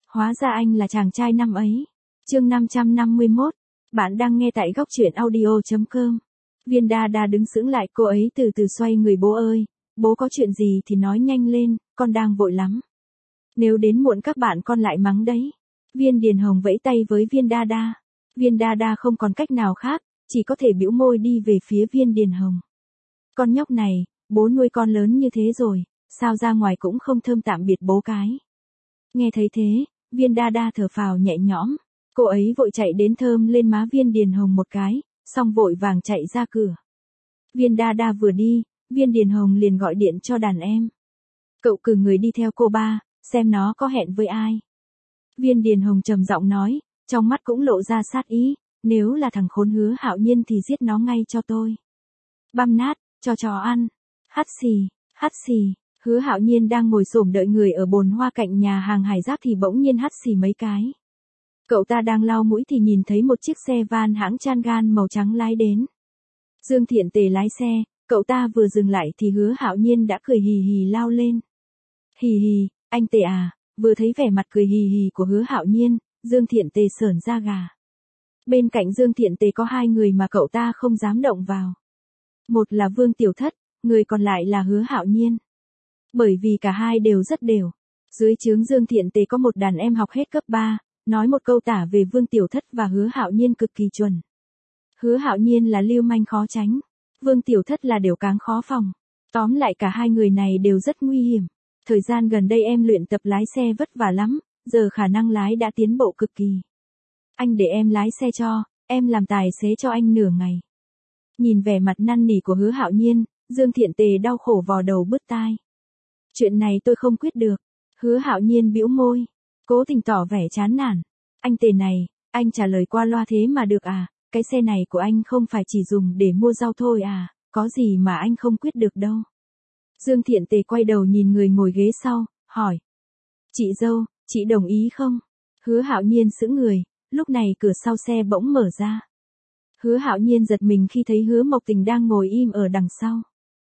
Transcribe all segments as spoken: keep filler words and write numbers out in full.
Hóa ra anh là chàng trai năm ấy. Chương năm trăm năm mươi mốt. Bạn đang nghe tại góc truyện audio chấm com. Viên Đa Đa đứng sững lại, cô ấy từ từ xoay người. Bố ơi, bố có chuyện gì thì nói nhanh lên, con đang vội lắm. Nếu đến muộn các bạn con lại mắng đấy. Viên Điền Hồng vẫy tay với Viên Đa Đa. Viên Đa Đa không còn cách nào khác, chỉ có thể bĩu môi đi về phía Viên Điền Hồng. Con nhóc này, bố nuôi con lớn như thế rồi, sao ra ngoài cũng không thơm tạm biệt bố cái. Nghe thấy thế, Viên Đa Đa thở phào nhẹ nhõm. Cô ấy vội chạy đến thơm lên má Viên Điền Hồng một cái, xong vội vàng chạy ra cửa. Viên Đa Đa vừa đi, Viên Điền Hồng liền gọi điện cho đàn em. Cậu cử người đi theo cô ba, xem nó có hẹn với ai. Viên Điền Hồng trầm giọng nói, trong mắt cũng lộ ra sát ý, nếu là thằng khốn Hứa Hạo Nhiên thì giết nó ngay cho tôi. Băm nát, cho chó ăn. Hắt xì, hắt xì. Hứa Hạo Nhiên đang ngồi xổm đợi người ở bồn hoa cạnh nhà hàng Hải Giác thì bỗng nhiên hắt xì mấy cái. Cậu ta đang lau mũi thì nhìn thấy một chiếc xe van hãng Changan màu trắng lái đến. Dương Thiện Tề lái xe, cậu ta vừa dừng lại thì Hứa Hạo Nhiên đã cười hì hì lao lên. Hì hì, anh Tề à. Vừa thấy vẻ mặt cười hì hì của Hứa Hạo Nhiên, Dương Thiện Tề sởn da gà. Bên cạnh Dương Thiện Tề có hai người mà cậu ta không dám động vào. Một là Vương Tiểu Thất, người còn lại là Hứa Hạo Nhiên. Bởi vì cả hai đều rất đều. Dưới trướng Dương Thiện Tề có một đàn em học hết cấp ba, nói một câu tả về Vương Tiểu Thất và Hứa Hạo Nhiên cực kỳ chuẩn. Hứa Hạo Nhiên là lưu manh khó tránh, Vương Tiểu Thất là đều cáng khó phòng. Tóm lại cả hai người này đều rất nguy hiểm. Thời gian gần đây em luyện tập lái xe vất vả lắm, giờ khả năng lái đã tiến bộ cực kỳ. Anh để em lái xe cho, em làm tài xế cho anh nửa ngày. Nhìn vẻ mặt năn nỉ của Hứa Hạo Nhiên, Dương Thiện Tề đau khổ vò đầu bứt tai. Chuyện này tôi không quyết được. Hứa Hạo Nhiên bĩu môi, cố tình tỏ vẻ chán nản. Anh Tề này, anh trả lời qua loa thế mà được à, cái xe này của anh không phải chỉ dùng để mua rau thôi à, có gì mà anh không quyết được đâu. Dương Thiện Tề quay đầu nhìn người ngồi ghế sau, hỏi. Chị dâu, chị đồng ý không? Hứa Hạo Nhiên sững người, lúc này cửa sau xe bỗng mở ra. Hứa Hạo Nhiên giật mình khi thấy Hứa Mộc Tình đang ngồi im ở đằng sau.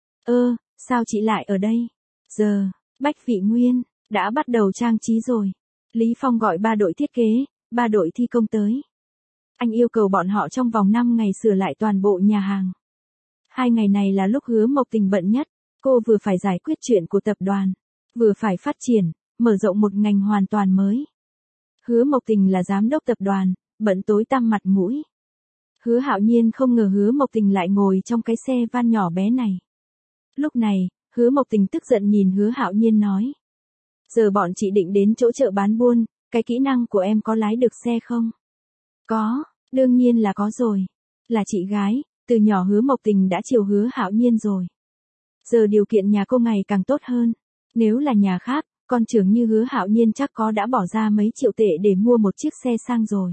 Ơ, sao chị lại ở đây? Giờ, Bách Vị Nguyên, đã bắt đầu trang trí rồi. Lý Phong gọi ba đội thiết kế, ba đội thi công tới. Anh yêu cầu bọn họ trong vòng năm ngày sửa lại toàn bộ nhà hàng. Hai ngày này là lúc Hứa Mộc Tình bận nhất. Cô vừa phải giải quyết chuyện của tập đoàn, vừa phải phát triển, mở rộng một ngành hoàn toàn mới. Hứa Mộc Tình là giám đốc tập đoàn, bận tối tăm mặt mũi. Hứa Hạo Nhiên không ngờ Hứa Mộc Tình lại ngồi trong cái xe van nhỏ bé này. Lúc này, Hứa Mộc Tình tức giận nhìn Hứa Hạo Nhiên nói. Giờ bọn chị định đến chỗ chợ bán buôn, cái kỹ năng của em có lái được xe không? Có, đương nhiên là có rồi. Là chị gái, từ nhỏ Hứa Mộc Tình đã chiều Hứa Hạo Nhiên rồi. Giờ điều kiện nhà cô ngày càng tốt hơn. Nếu là nhà khác, con trưởng như Hứa Hạo Nhiên chắc có đã bỏ ra mấy triệu tệ để mua một chiếc xe sang rồi.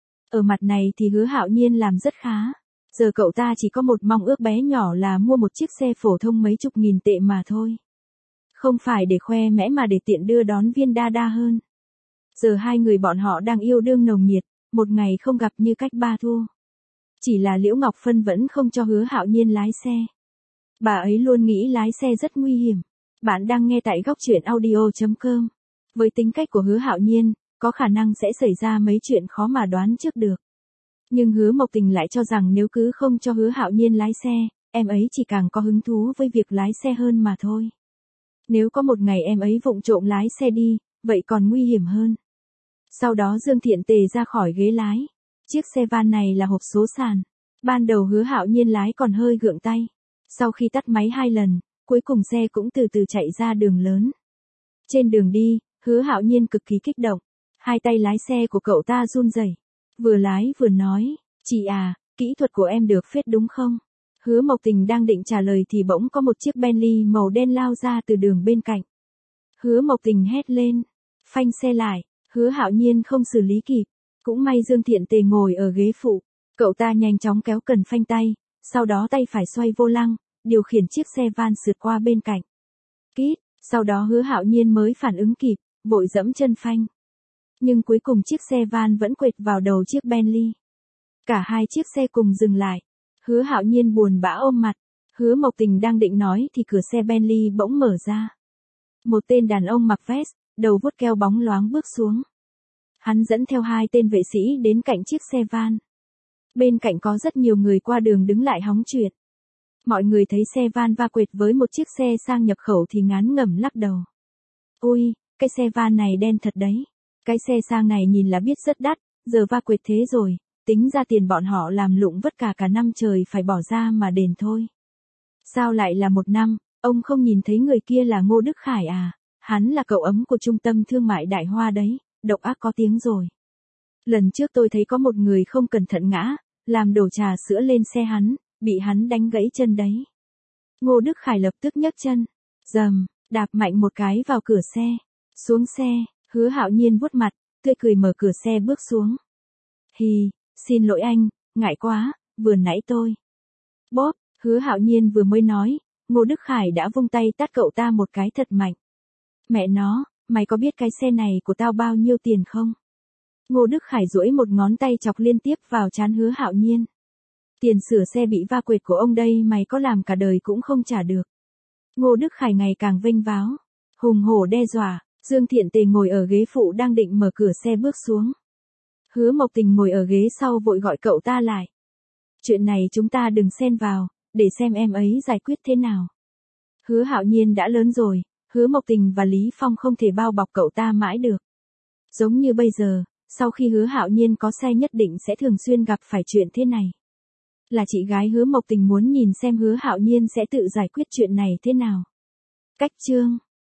Ở mặt này thì Hứa Hạo Nhiên làm rất khá. Giờ cậu ta chỉ có một mong ước bé nhỏ là mua một chiếc xe phổ thông mấy chục nghìn tệ mà thôi. Không phải để khoe mẽ mà để tiện đưa đón Viên Đa Đa hơn. Giờ hai người bọn họ đang yêu đương nồng nhiệt, một ngày không gặp như cách ba thua. Chỉ là Liễu Ngọc Phân vẫn không cho Hứa Hạo Nhiên lái xe. Bà ấy luôn nghĩ lái xe rất nguy hiểm. Bạn đang nghe tại góc truyện audio chấm com. Với tính cách của Hứa Hạo Nhiên, có khả năng sẽ xảy ra mấy chuyện khó mà đoán trước được. Nhưng Hứa Mộc Tình lại cho rằng nếu cứ không cho Hứa Hạo Nhiên lái xe, em ấy chỉ càng có hứng thú với việc lái xe hơn mà thôi. Nếu có một ngày em ấy vụng trộm lái xe đi, vậy còn nguy hiểm hơn. Sau đó Dương Thiện Tề ra khỏi ghế lái. Chiếc xe van này là hộp số sàn. Ban đầu Hứa Hạo Nhiên lái còn hơi gượng tay. Sau khi tắt máy hai lần, cuối cùng xe cũng từ từ chạy ra đường lớn. Trên đường đi, Hứa Hạo Nhiên cực kỳ kích động. Hai tay lái xe của cậu ta run rẩy. Vừa lái vừa nói, chị à, kỹ thuật của em được phết đúng không? Hứa Mộc Tình đang định trả lời thì bỗng có một chiếc Bentley màu đen lao ra từ đường bên cạnh. Hứa Mộc Tình hét lên, phanh xe lại, Hứa Hạo Nhiên không xử lý kịp. Cũng may Dương Thiện Tề ngồi ở ghế phụ, cậu ta nhanh chóng kéo cần phanh tay, sau đó tay phải xoay vô lăng, điều khiển chiếc xe van sượt qua bên cạnh. Kít, sau đó Hứa Hạo Nhiên mới phản ứng kịp, vội giẫm chân phanh. Nhưng cuối cùng chiếc xe van vẫn quệt vào đầu chiếc Bentley. Cả hai chiếc xe cùng dừng lại. Hứa Hạo Nhiên buồn bã ôm mặt. Hứa Mộc Tình đang định nói thì cửa xe Bentley bỗng mở ra. Một tên đàn ông mặc vest, đầu vuốt keo bóng loáng bước xuống. Hắn dẫn theo hai tên vệ sĩ đến cạnh chiếc xe van. Bên cạnh có rất nhiều người qua đường đứng lại hóng chuyện. Mọi người thấy xe van va quệt với một chiếc xe sang nhập khẩu thì ngán ngẩm lắc đầu. Ôi, cái xe van này đen thật đấy. Cái xe sang này nhìn là biết rất đắt, giờ va quệt thế rồi, tính ra tiền bọn họ làm lụng vất cả cả năm trời phải bỏ ra mà đền thôi. Sao lại là một năm, ông không nhìn thấy người kia là Ngô Đức Khải à? Hắn là cậu ấm của trung tâm thương mại Đại Hoa đấy, độc ác có tiếng rồi. Lần trước tôi thấy có một người không cẩn thận ngã, làm đổ trà sữa lên xe hắn, bị hắn đánh gãy chân đấy. Ngô Đức Khải lập tức nhấc chân, dầm, đạp mạnh một cái vào cửa xe. Xuống xe, Hứa Hạo Nhiên vuốt mặt, tươi cười mở cửa xe bước xuống. Hì, xin lỗi anh, ngại quá, vừa nãy tôi. Bóp, Hứa Hạo Nhiên vừa mới nói, Ngô Đức Khải đã vung tay tát cậu ta một cái thật mạnh. Mẹ nó, mày có biết cái xe này của tao bao nhiêu tiền không? Ngô Đức Khải duỗi một ngón tay chọc liên tiếp vào trán Hứa Hạo Nhiên. Tiền sửa xe bị va quệt của ông đây mày có làm cả đời cũng không trả được. Ngô Đức Khải ngày càng vênh váo, hùng hổ đe dọa. Dương Thiện Tề ngồi ở ghế phụ đang định mở cửa xe bước xuống. Hứa Mộc Tình ngồi ở ghế sau vội gọi cậu ta lại. Chuyện này chúng ta đừng xen vào, để xem em ấy giải quyết thế nào. Hứa Hạo Nhiên đã lớn rồi, Hứa Mộc Tình và Lý Phong không thể bao bọc cậu ta mãi được. Giống như bây giờ, sau khi Hứa Hạo Nhiên có xe nhất định sẽ thường xuyên gặp phải chuyện thế này. Là chị gái Hứa Mộc Tình muốn nhìn xem Hứa Hạo Nhiên sẽ tự giải quyết chuyện này thế nào. Cách chương